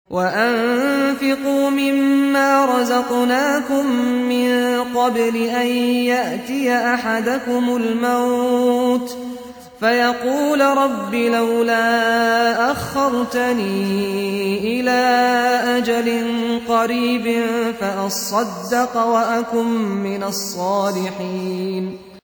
وأنفقوا مما رزقناكم من قبل أن يأتي أحدكم الموت فيقول رب لولا أخرتني إلى أجل قريب فأصدق وأكن من الصالحين